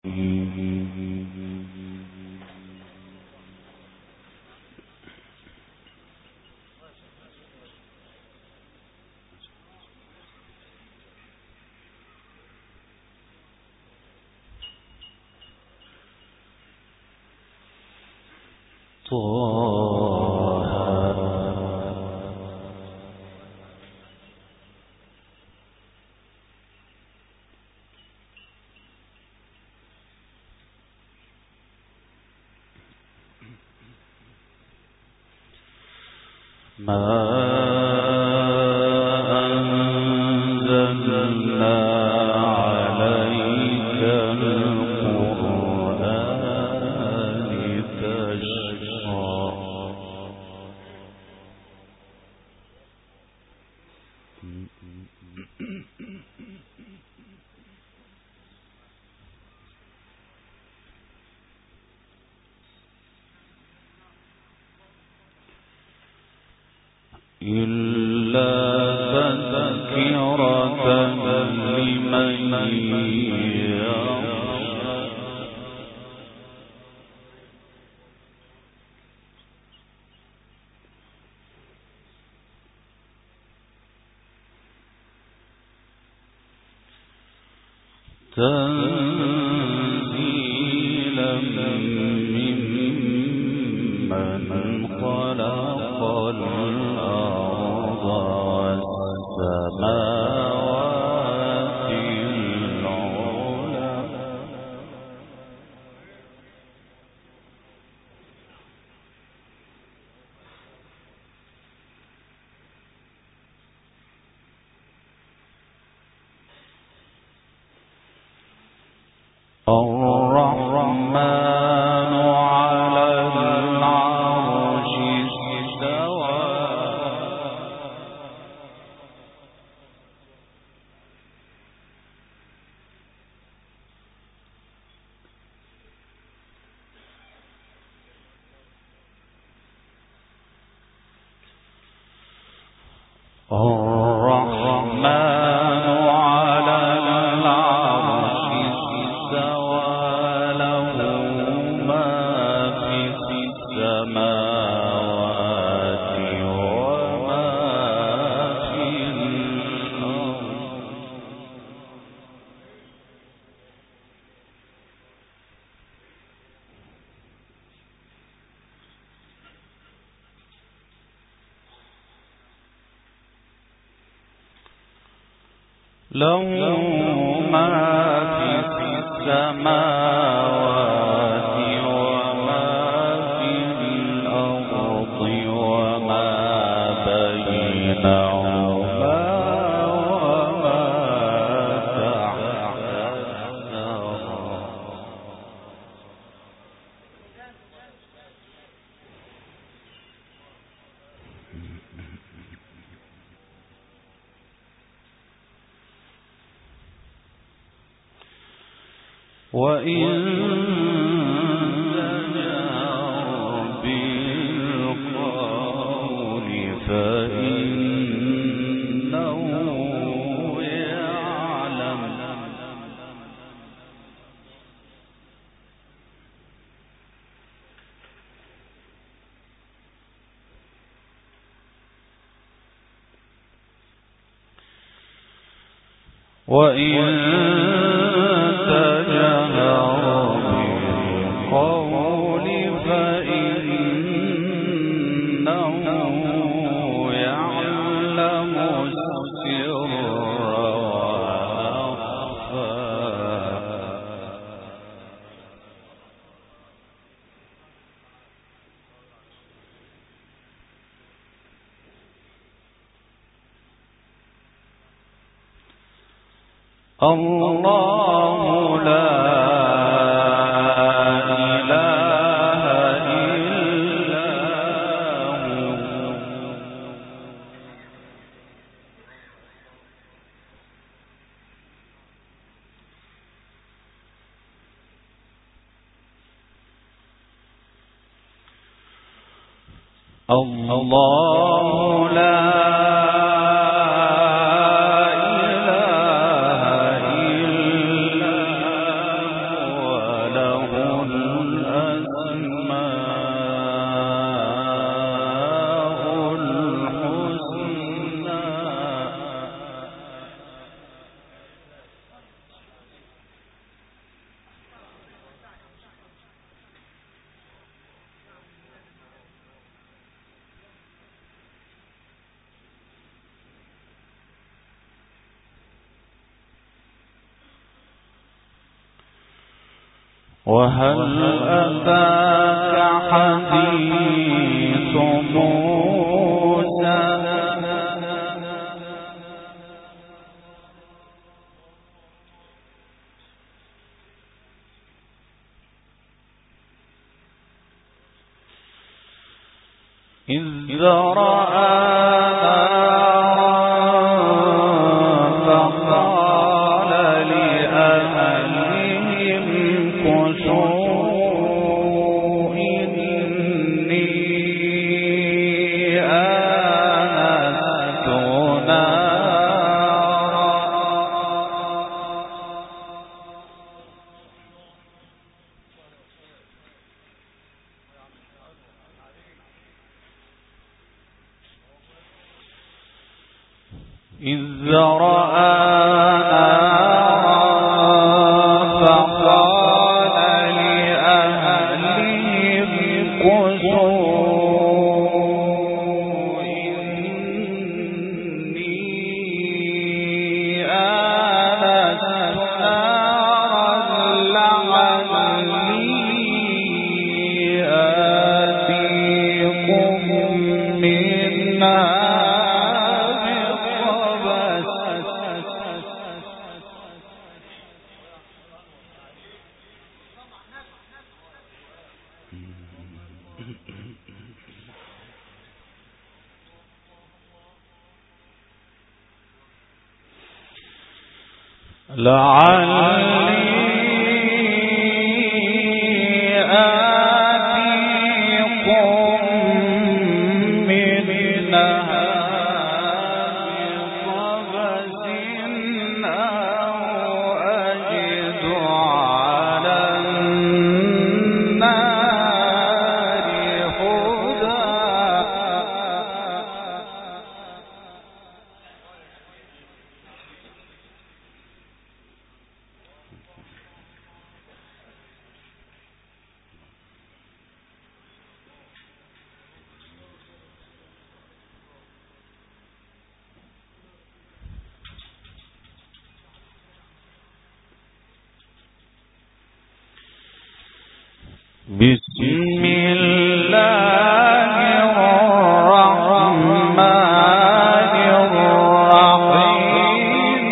إلا تذكرة لمن يخشى تنزيلا ممن خلق الأرض والسماوات العلى الرحمن على العرش استوى له ما في السماوات وما في الأرض وما بينهما وما تحت الثرى وإن تجهر بالقول فإنه يعلم وإن تجهر بالقول فإنه يعلم السر وأخفى الله لا إله إلا هو الله لا إله إلا هو وهل أتاك حديث موسى إذ رأى بسم الله الرحمن الرحيم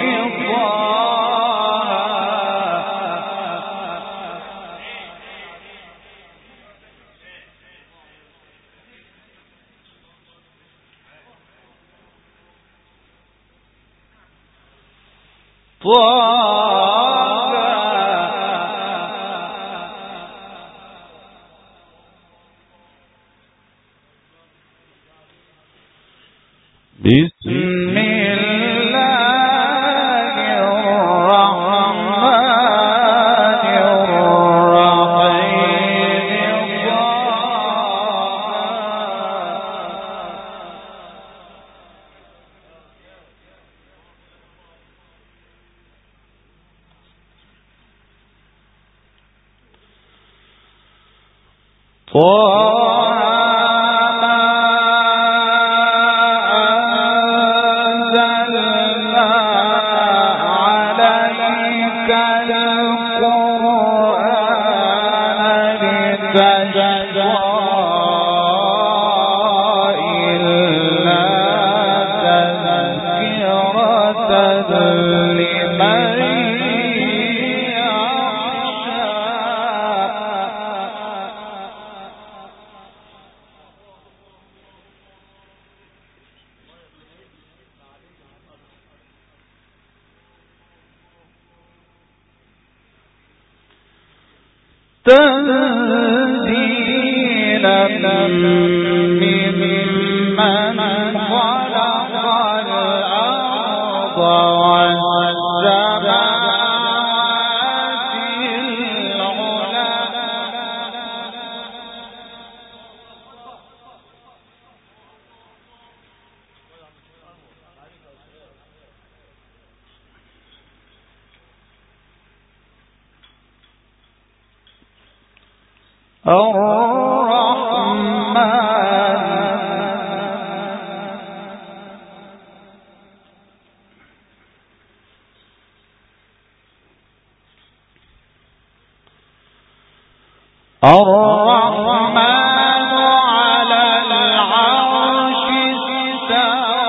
بسم الله الرحمن الرحيم تنزيلا ممن خلق الأرض والسماوات العلى الرحمن الرحمن على العرش استوى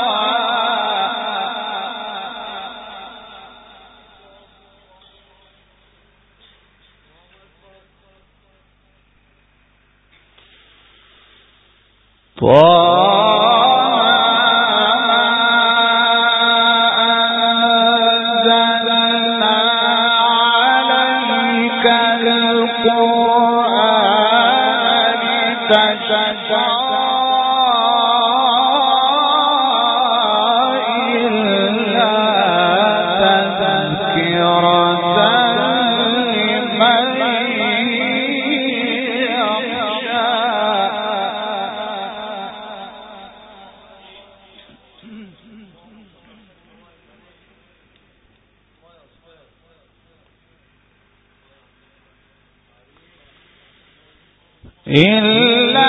إلا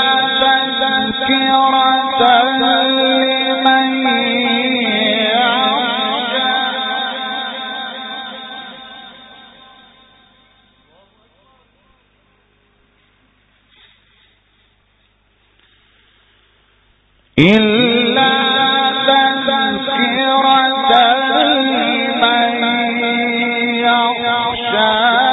تذكرة لمن يخشى إلا تذكرة لمن يخشى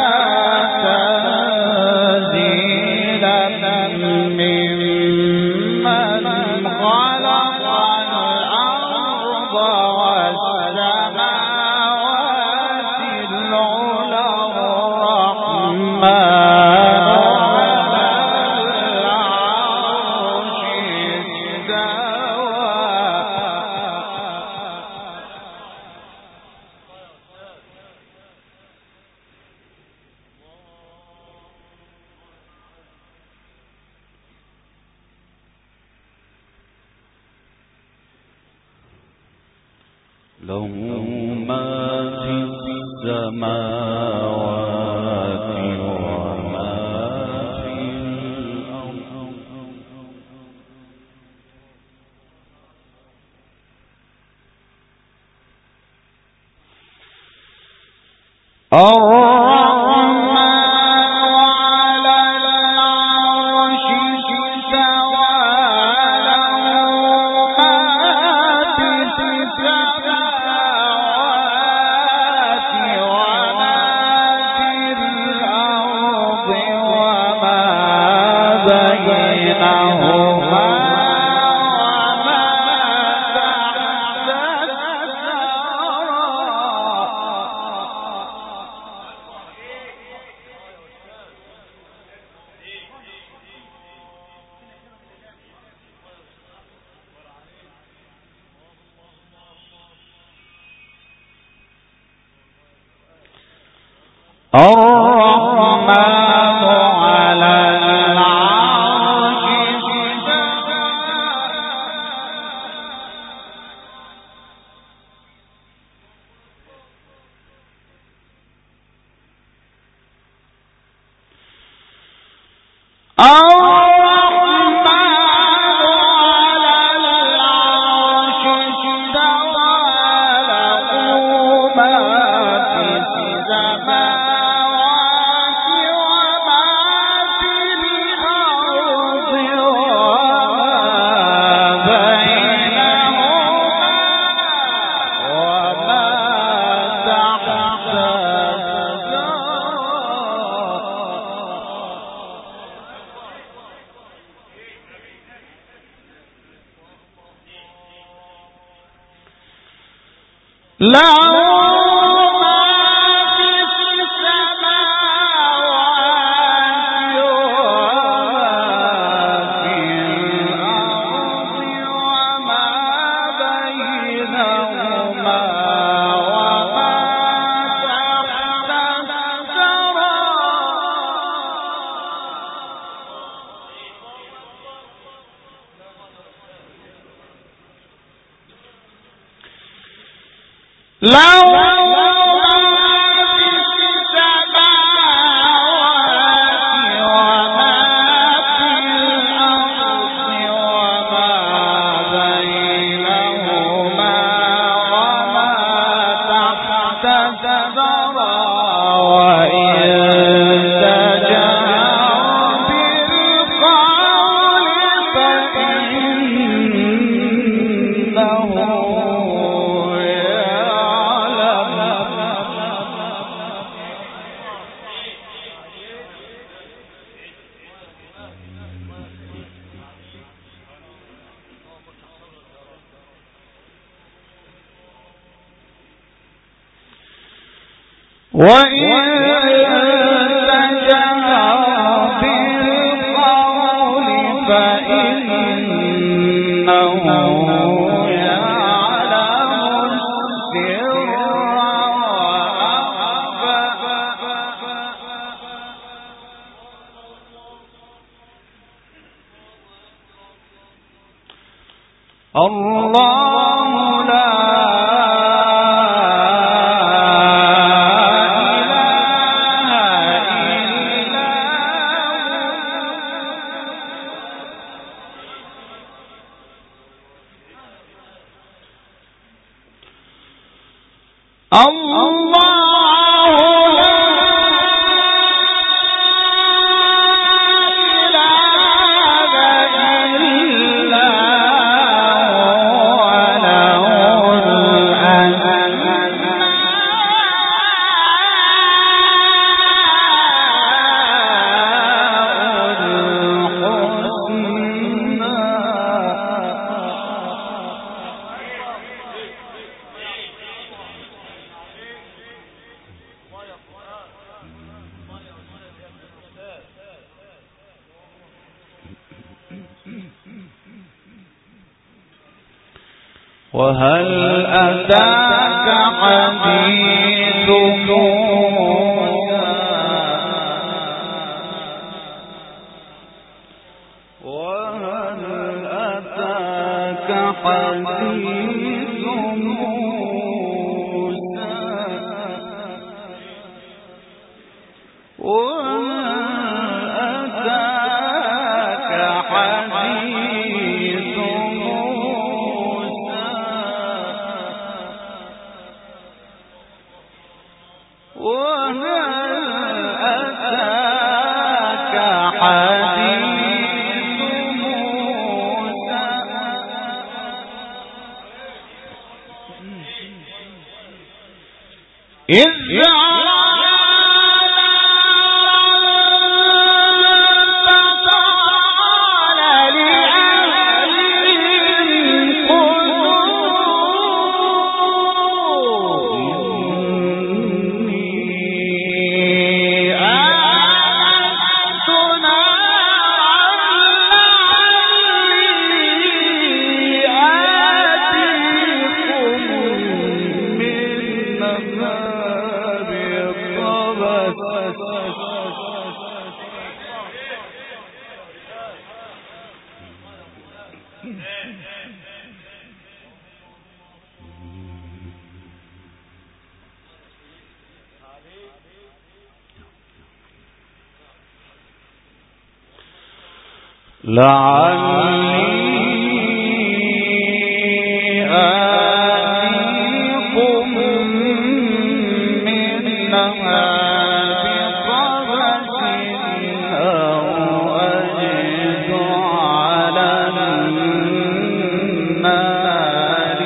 له ما في السماوات وما في الأرض الرحمن على العرش استوى وإن تجهر وهل أتاك حديث موسى وهل أتاك حديث موسى وهل أتاك حديث آتيكم منها بقبس أو أجد على النار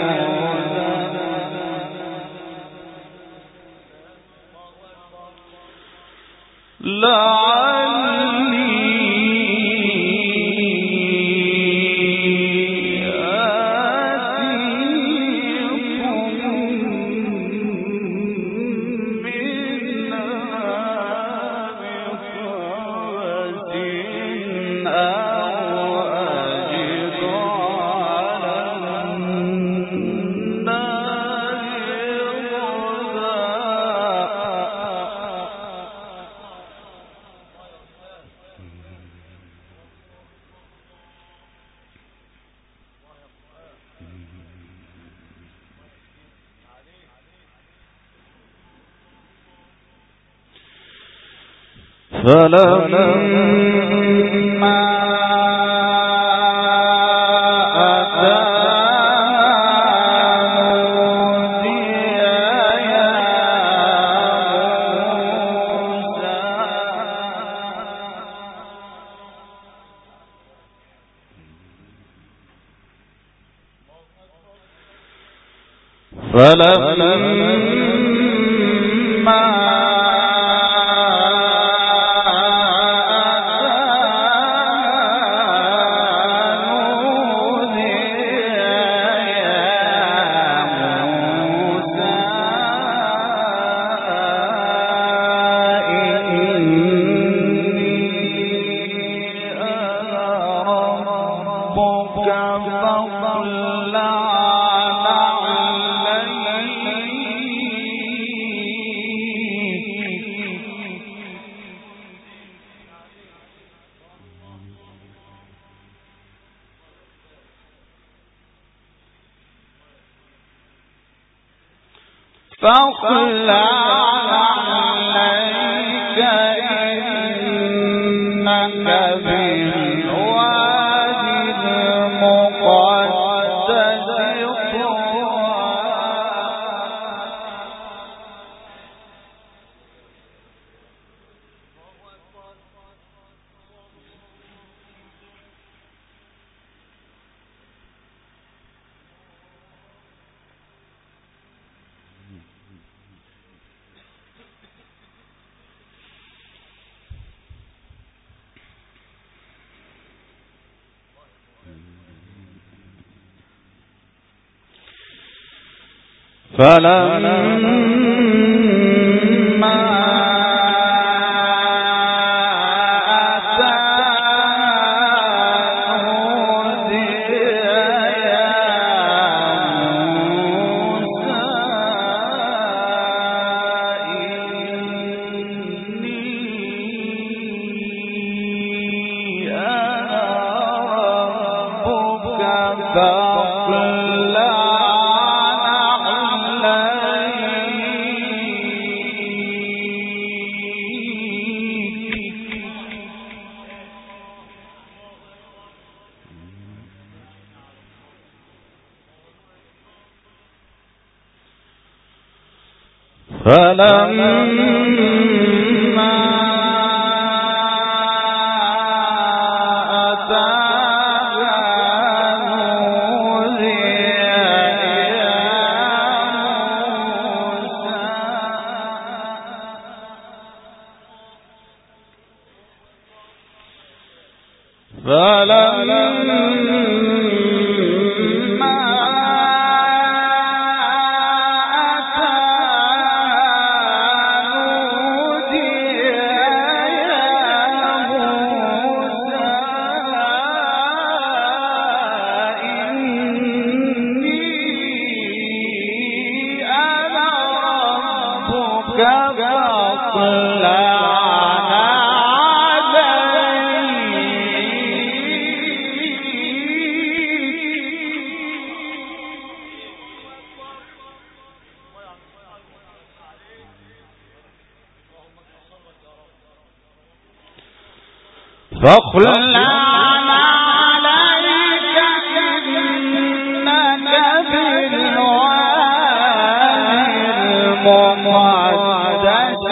فلما فاخلع عليك إنك بالوادي المقدس طوى فلما فاخلع عليك إنك بالوادي المقدس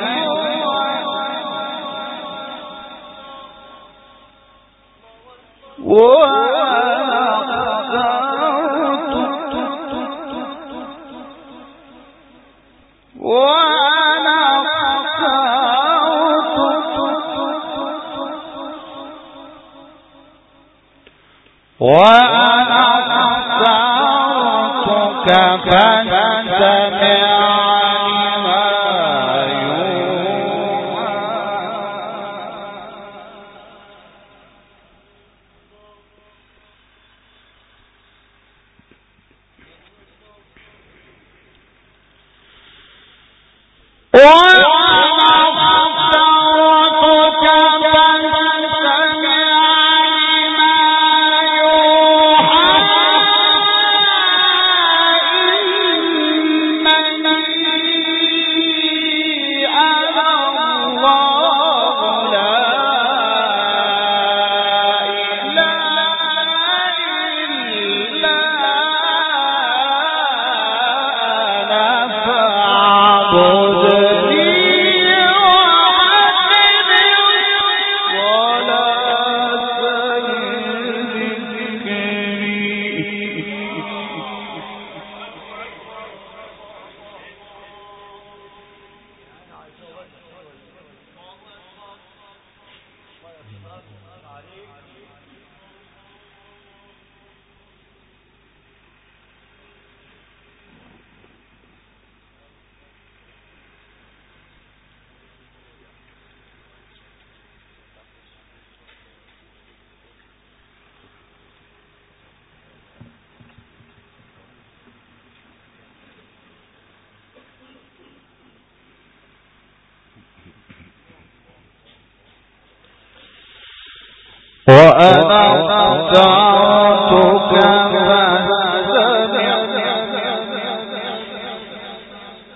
وأنا اخترتك فاستمع لما يوحى وأنا اخترتك فاستمع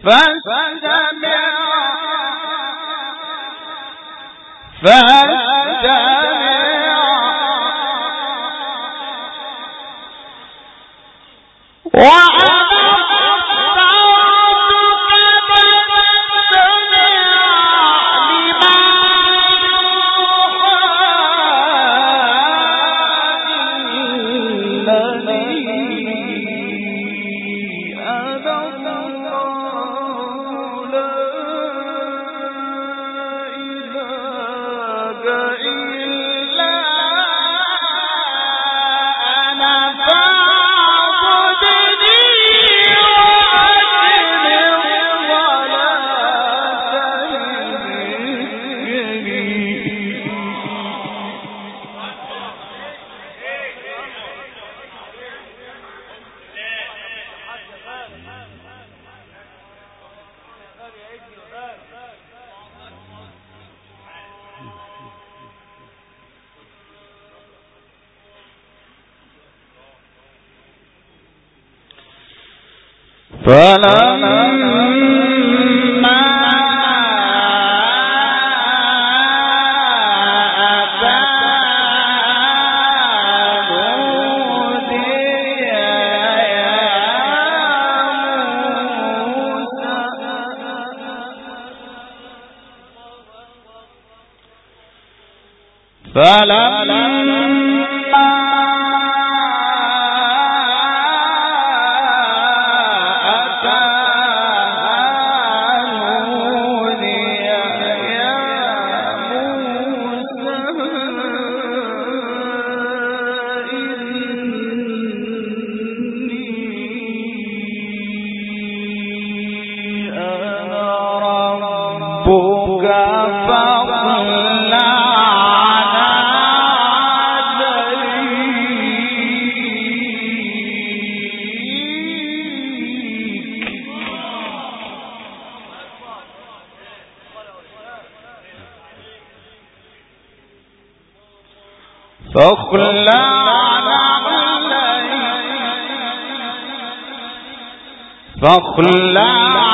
فاخلع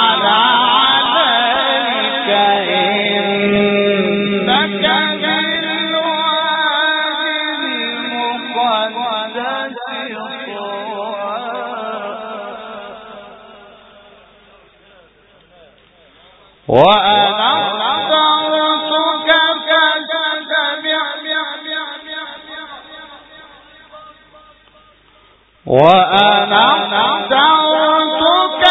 عليك إنك بالوادي المقدس طوى وأنا اخترتك فاتبع وأنا اخترتك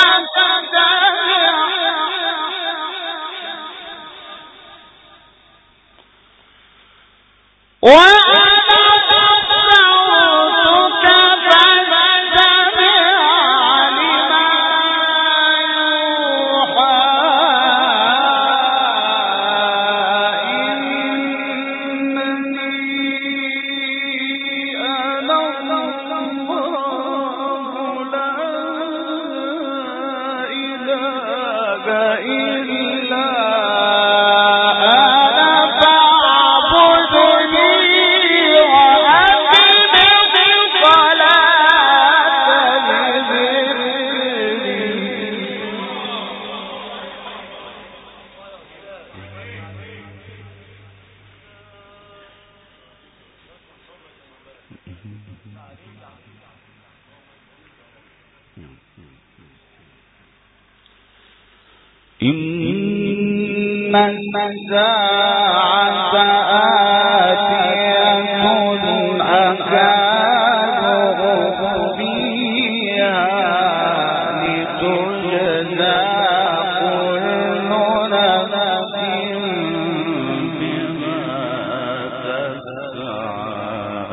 إن الساعة آتية أكاد أخفيها لتجزى كل نفس بما تسعى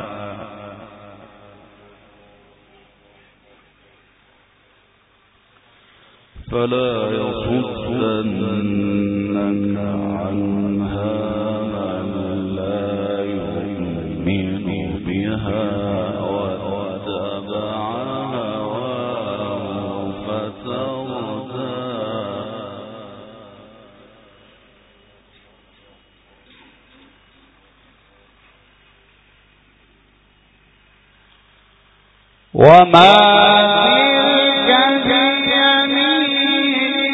فلا يصدنك عنها من لا يؤمن بها واتبع هواه فتردى وما تلك بيمينك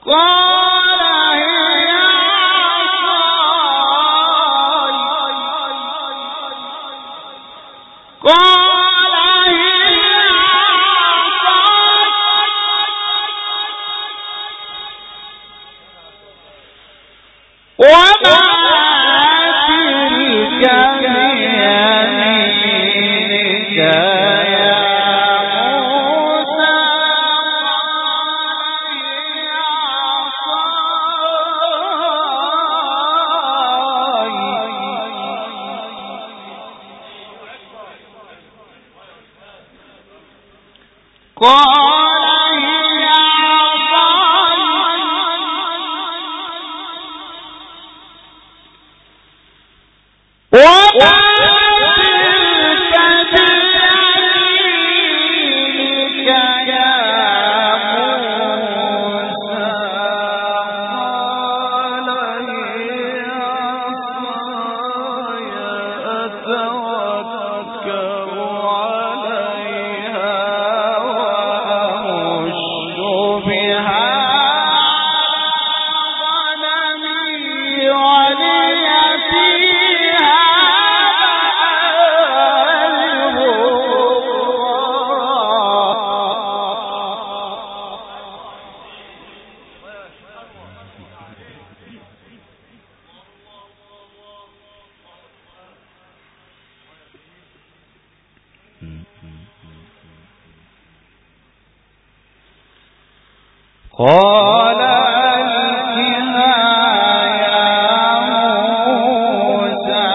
قال ألقها يا موسى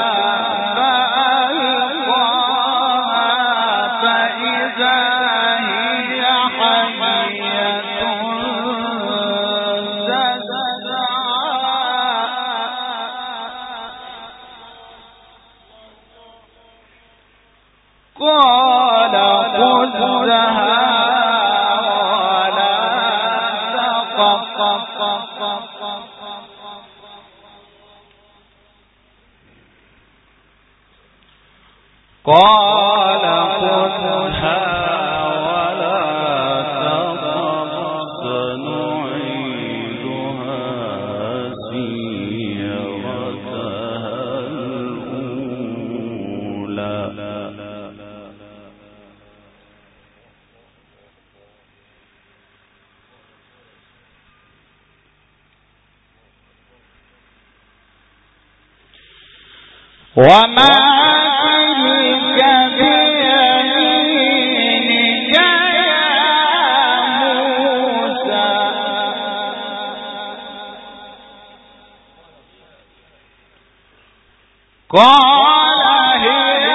فألقاها فإذا هي حية تسعى قال خذها قال خذها ولا تخف سنعيدها سيرتها الأولى وما قال هي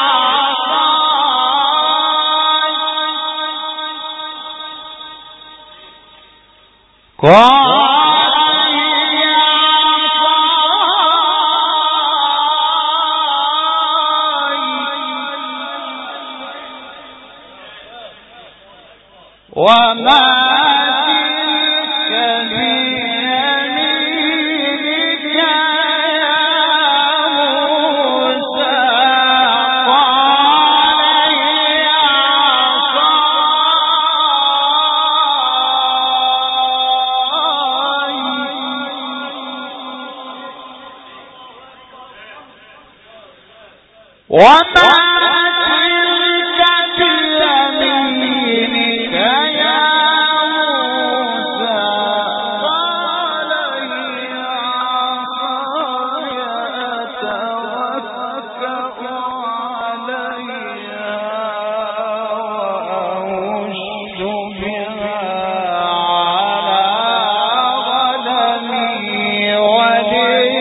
عصاي قال هي عصاي وما وما تلك بيمينك يا موسى قال هي عصاي أتوكأ عليها وأهش بها على غنمي ولي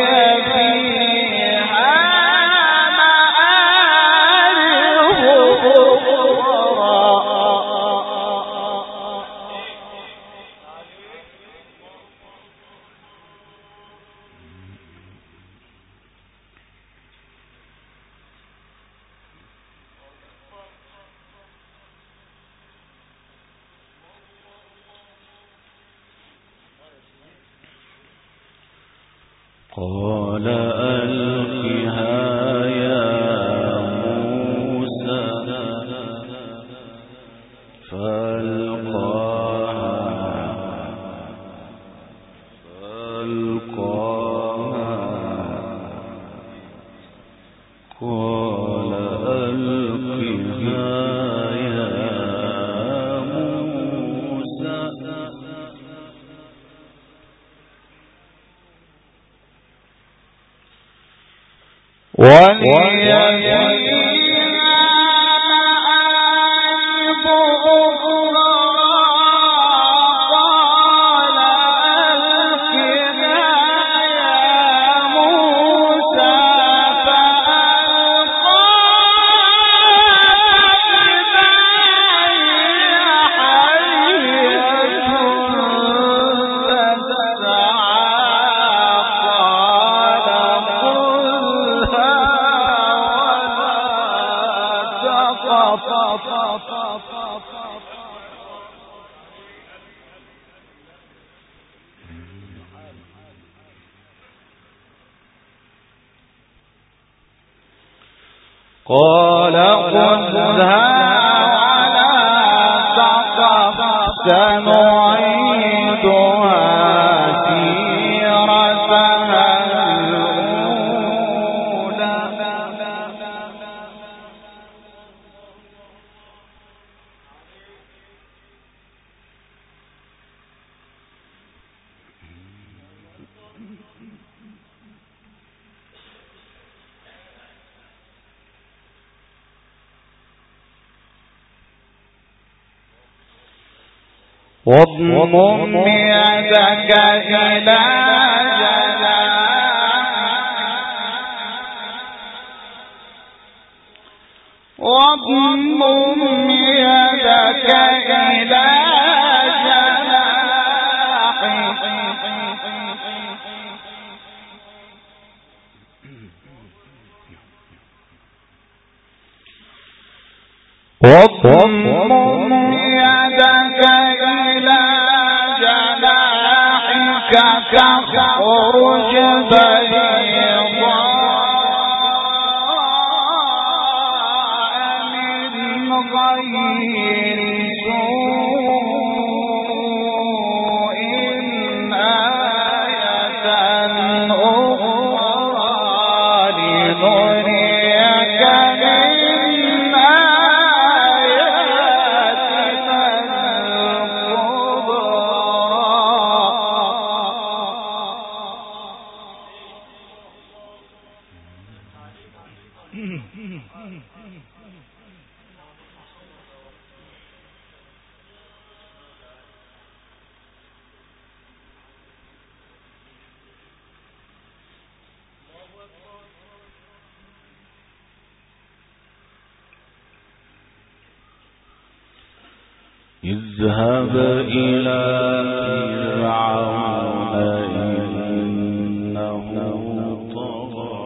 قال ألقها يا موسى فألقاها قال خذها ولا تخف سنعيدها سيرتها الأولى واضمم يدك إلى جناحك واضمم يدك إلى جناحك واضمم يدك إلى جناحك تخرج بيضاء من غير سوء آية أخرى لنريك من آياتنا الكبرى اذهب إلى فرعون إنه طغى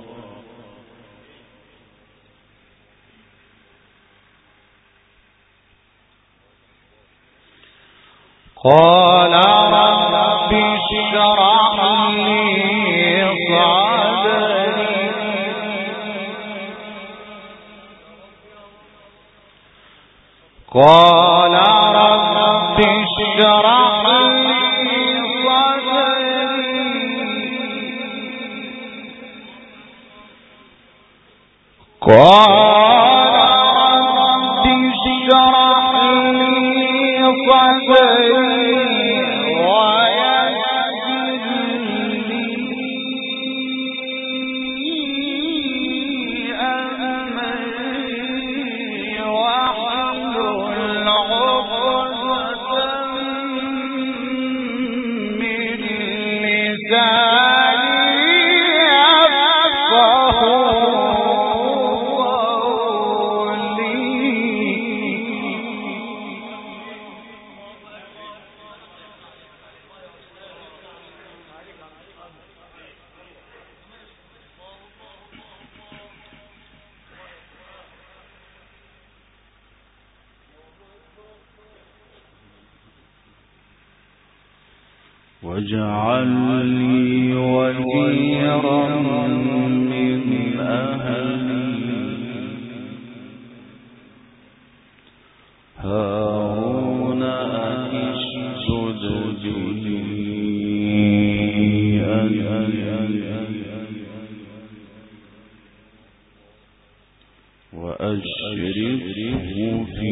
قال رب اشرح لي صدري قال رب اشرح لي صدري قال رب اشرح لي صدري ويسر لي أمري واحلل عقدة من لساني واجعل لي وزيرا من أهلي هارون أشدد به وأشركه في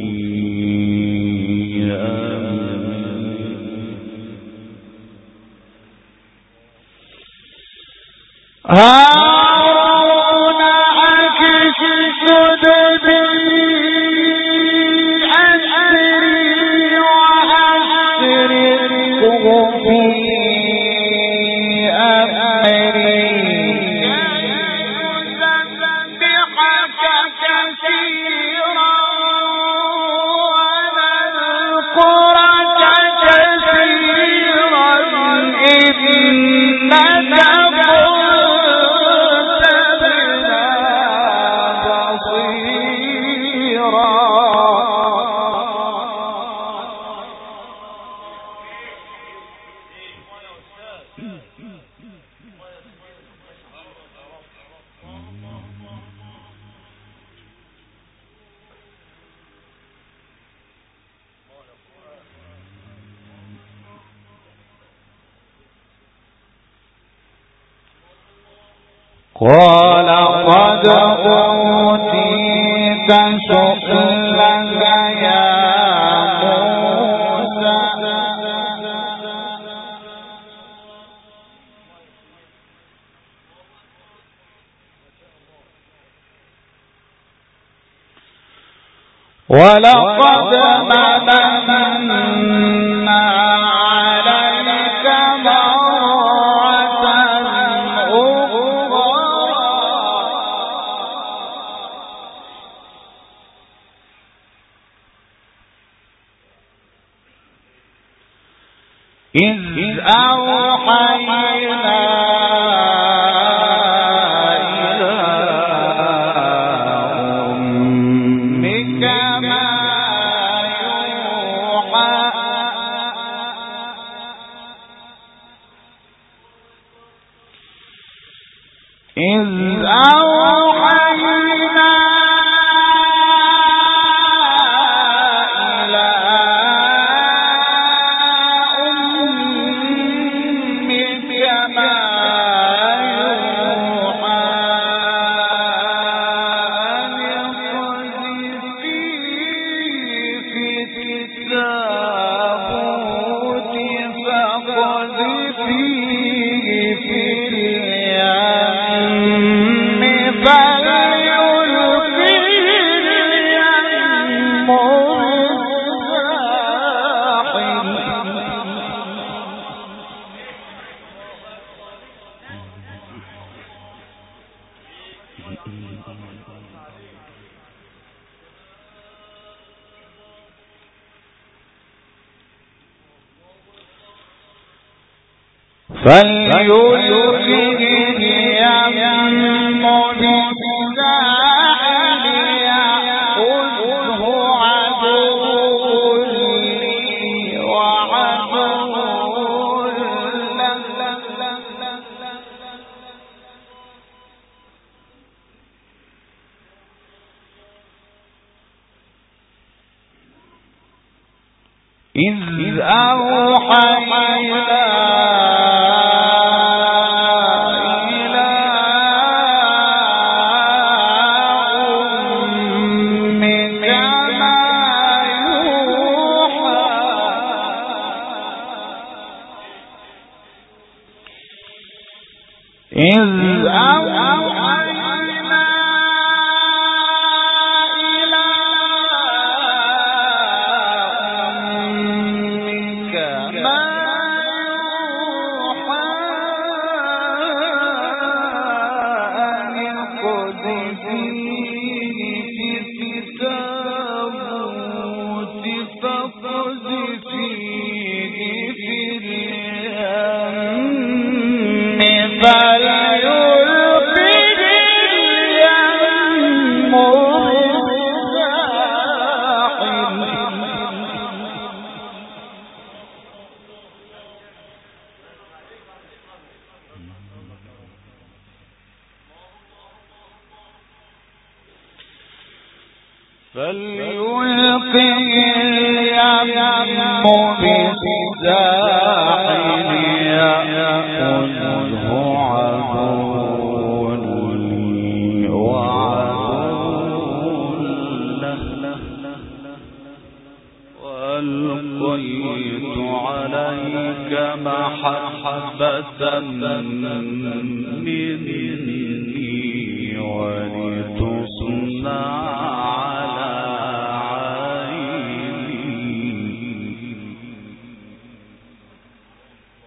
هارون قال قد أوتيت سؤلك يا موسى ولقد مننا عليك مرة أخرى إذ أوحينا إلى أمك ما يوحى إذ أوحينا إلى أمك ما يوحى أن اقذفيه في التابوت فاقذفيه في اليم فليلقيه اليم بالساحل يأخذه عدو لي وعدو له إذ أوحينا إلى أمك ما يوحى إذ أوحينا إلى أمك ما يوحى أن اقذفيه في التابوت فاقذفيه في اليم فليلقه اليم بالساحل يأخذه عدو لي وعدو له وألقيت عليك محبة مني ولتصنع على عيني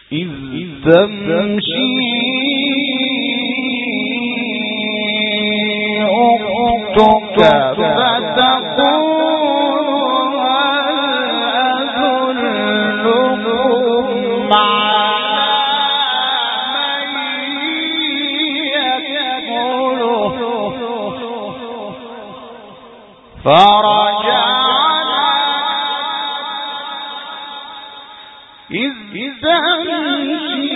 إذ تمشي أختك فتقول هل أدلكم على من يكفله فرجعنا إذ تمشي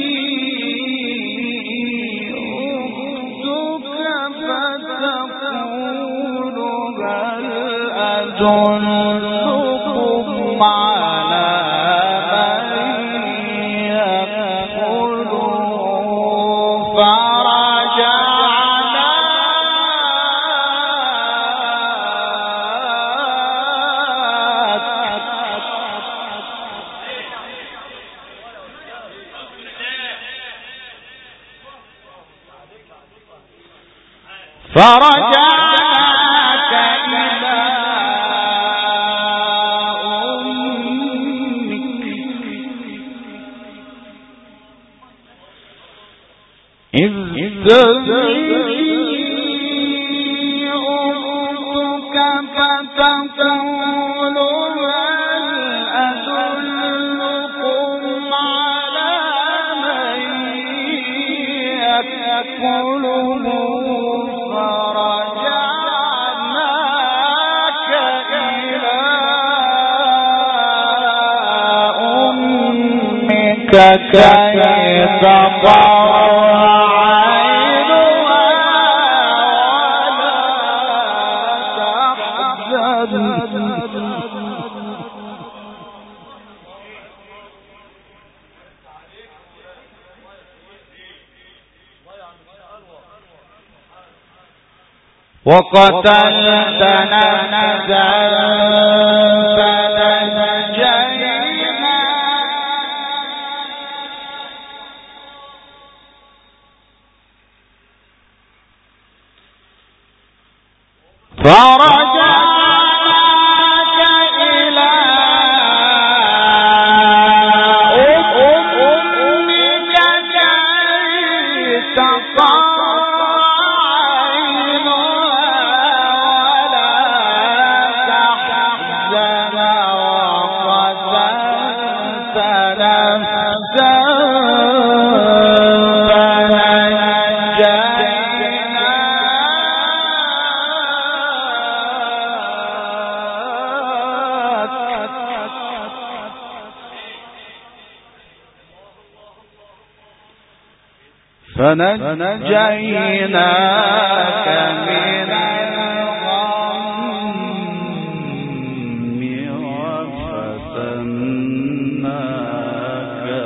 أختك فتقول هل أدلكم على من يكفله فرجعنا فرجعناك إلى أمك إذ تمشي أختك فتقول هل أدلكم على من يكفله فرجعناك إلى أمك كي تقر عينها ولا تحزن وقتلت نفسا فنجينا فرجعناك إلى أمك كي تقر فنجيناك من الغم وفتناك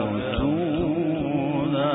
فتونا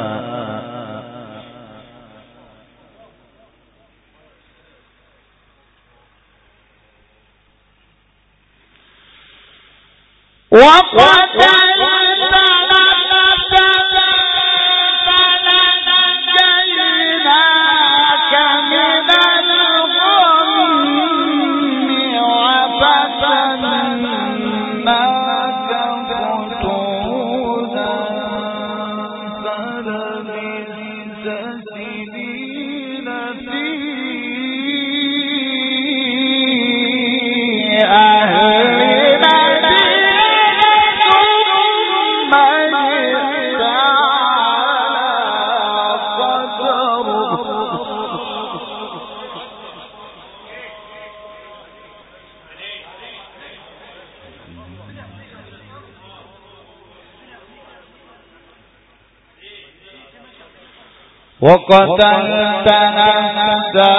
وقتلت نفسا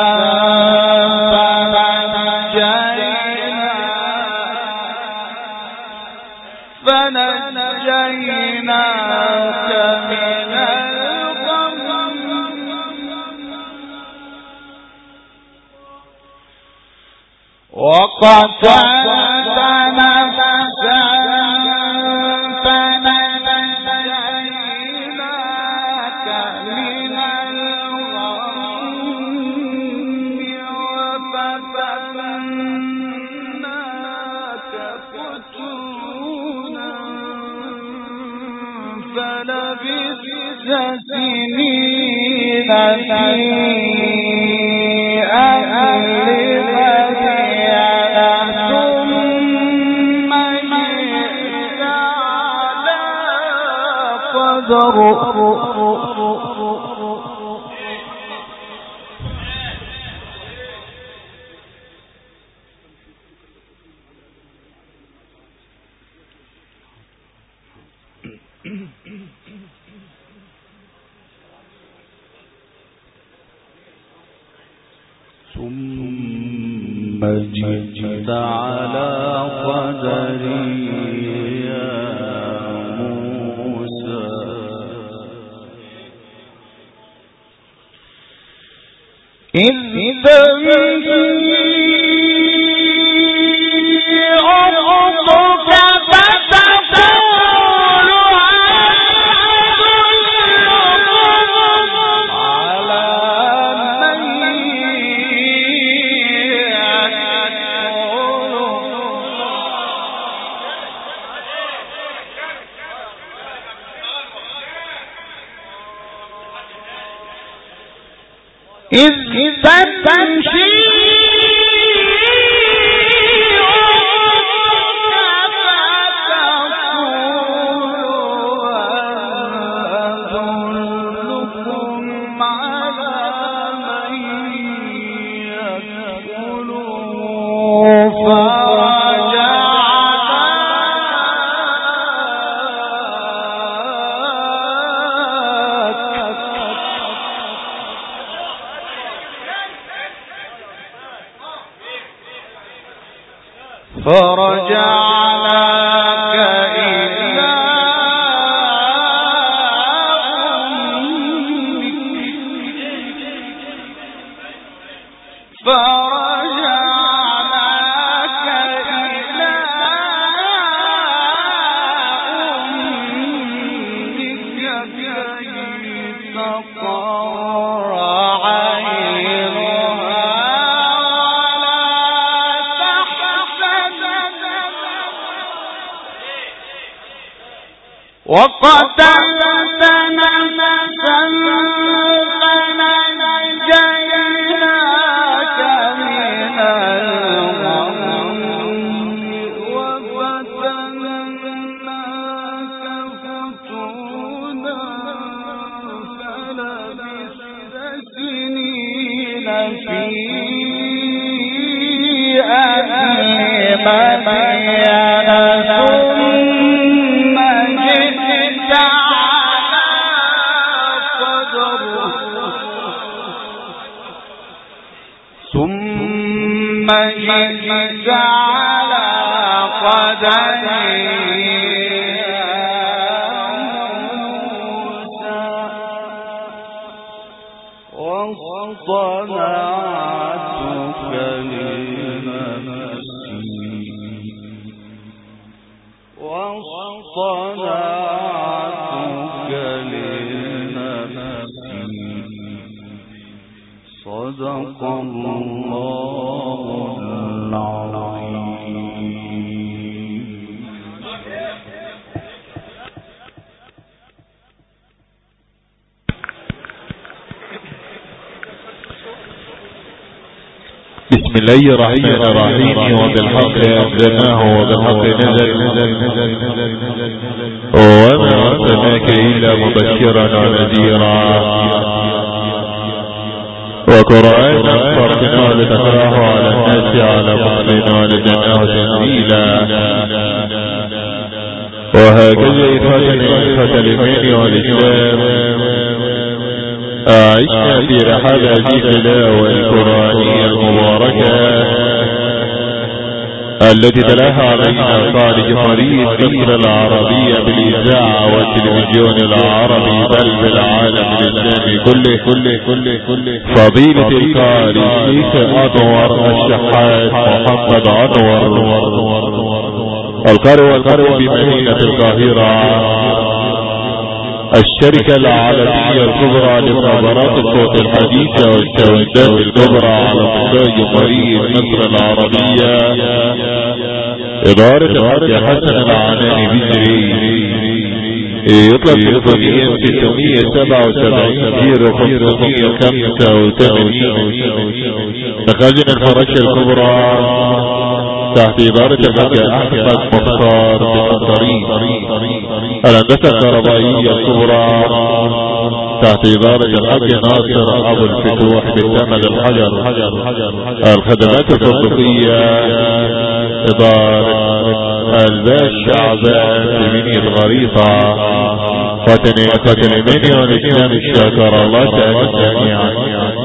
فنجيناك من الغم وقتلت نفسا فنجيناك من الغم وفتناك فتونا سنين في أهل مدين ثم جئت على قدر ثم جئت على قدري يا موسى إذ تمشي أرضك فتقول على من إذ تمشي فرجعناك إلى أمك فرجعناك إلى أمك كي تقر عينها وقتلت نفسا فنجيناك من الغم وفتناك فتونا فلبثت سنين في أهل مدين ثم جئت على قدري واصطنعتك لنفسي صدق الله العظيم. بسم الله الرحمن الرحيم. وبالحق أنزلناه وبالحق نزل وما أرسلناك إلا مبشرا ونذيرا وقرآنا فرقناه لتقرأه على الناس على مكث ونزلناه تنزيلا. وهكذا إخوة الإيمان والإسلام عشنا في رحاب هذه التلاوة القرآنية المباركة التي تلاها علينا خارج فريق مصر العربية بالإذاعة والتلفزيون العربي بل بالعالم الإسلامي كله فضيلة القارئ الشيخ أنور الشحات محمد أنور القارئ بمدينة القاهرة الشركة العالمية الكبرى لمناظرات الصوت الحديثة والشهادات الكبرى على مستوى جمهورية مصر العربية إدارة الحاج حسن العناني بجري يطلب تليفونيا 677 مخازن الفراشة الكبرى تحت إدارة الحاج أحمد مختار بالطريق. الهندسة الكهربائية الكبرى تحت إدارة الحاج ناصر أبو الفتوح بالثمن الحجر. الخدمات الفندقية إدارة الباش شعبان بمني الغريطة. قاتل الإيمان والإسلام الشاكر الله تعالى جميعا.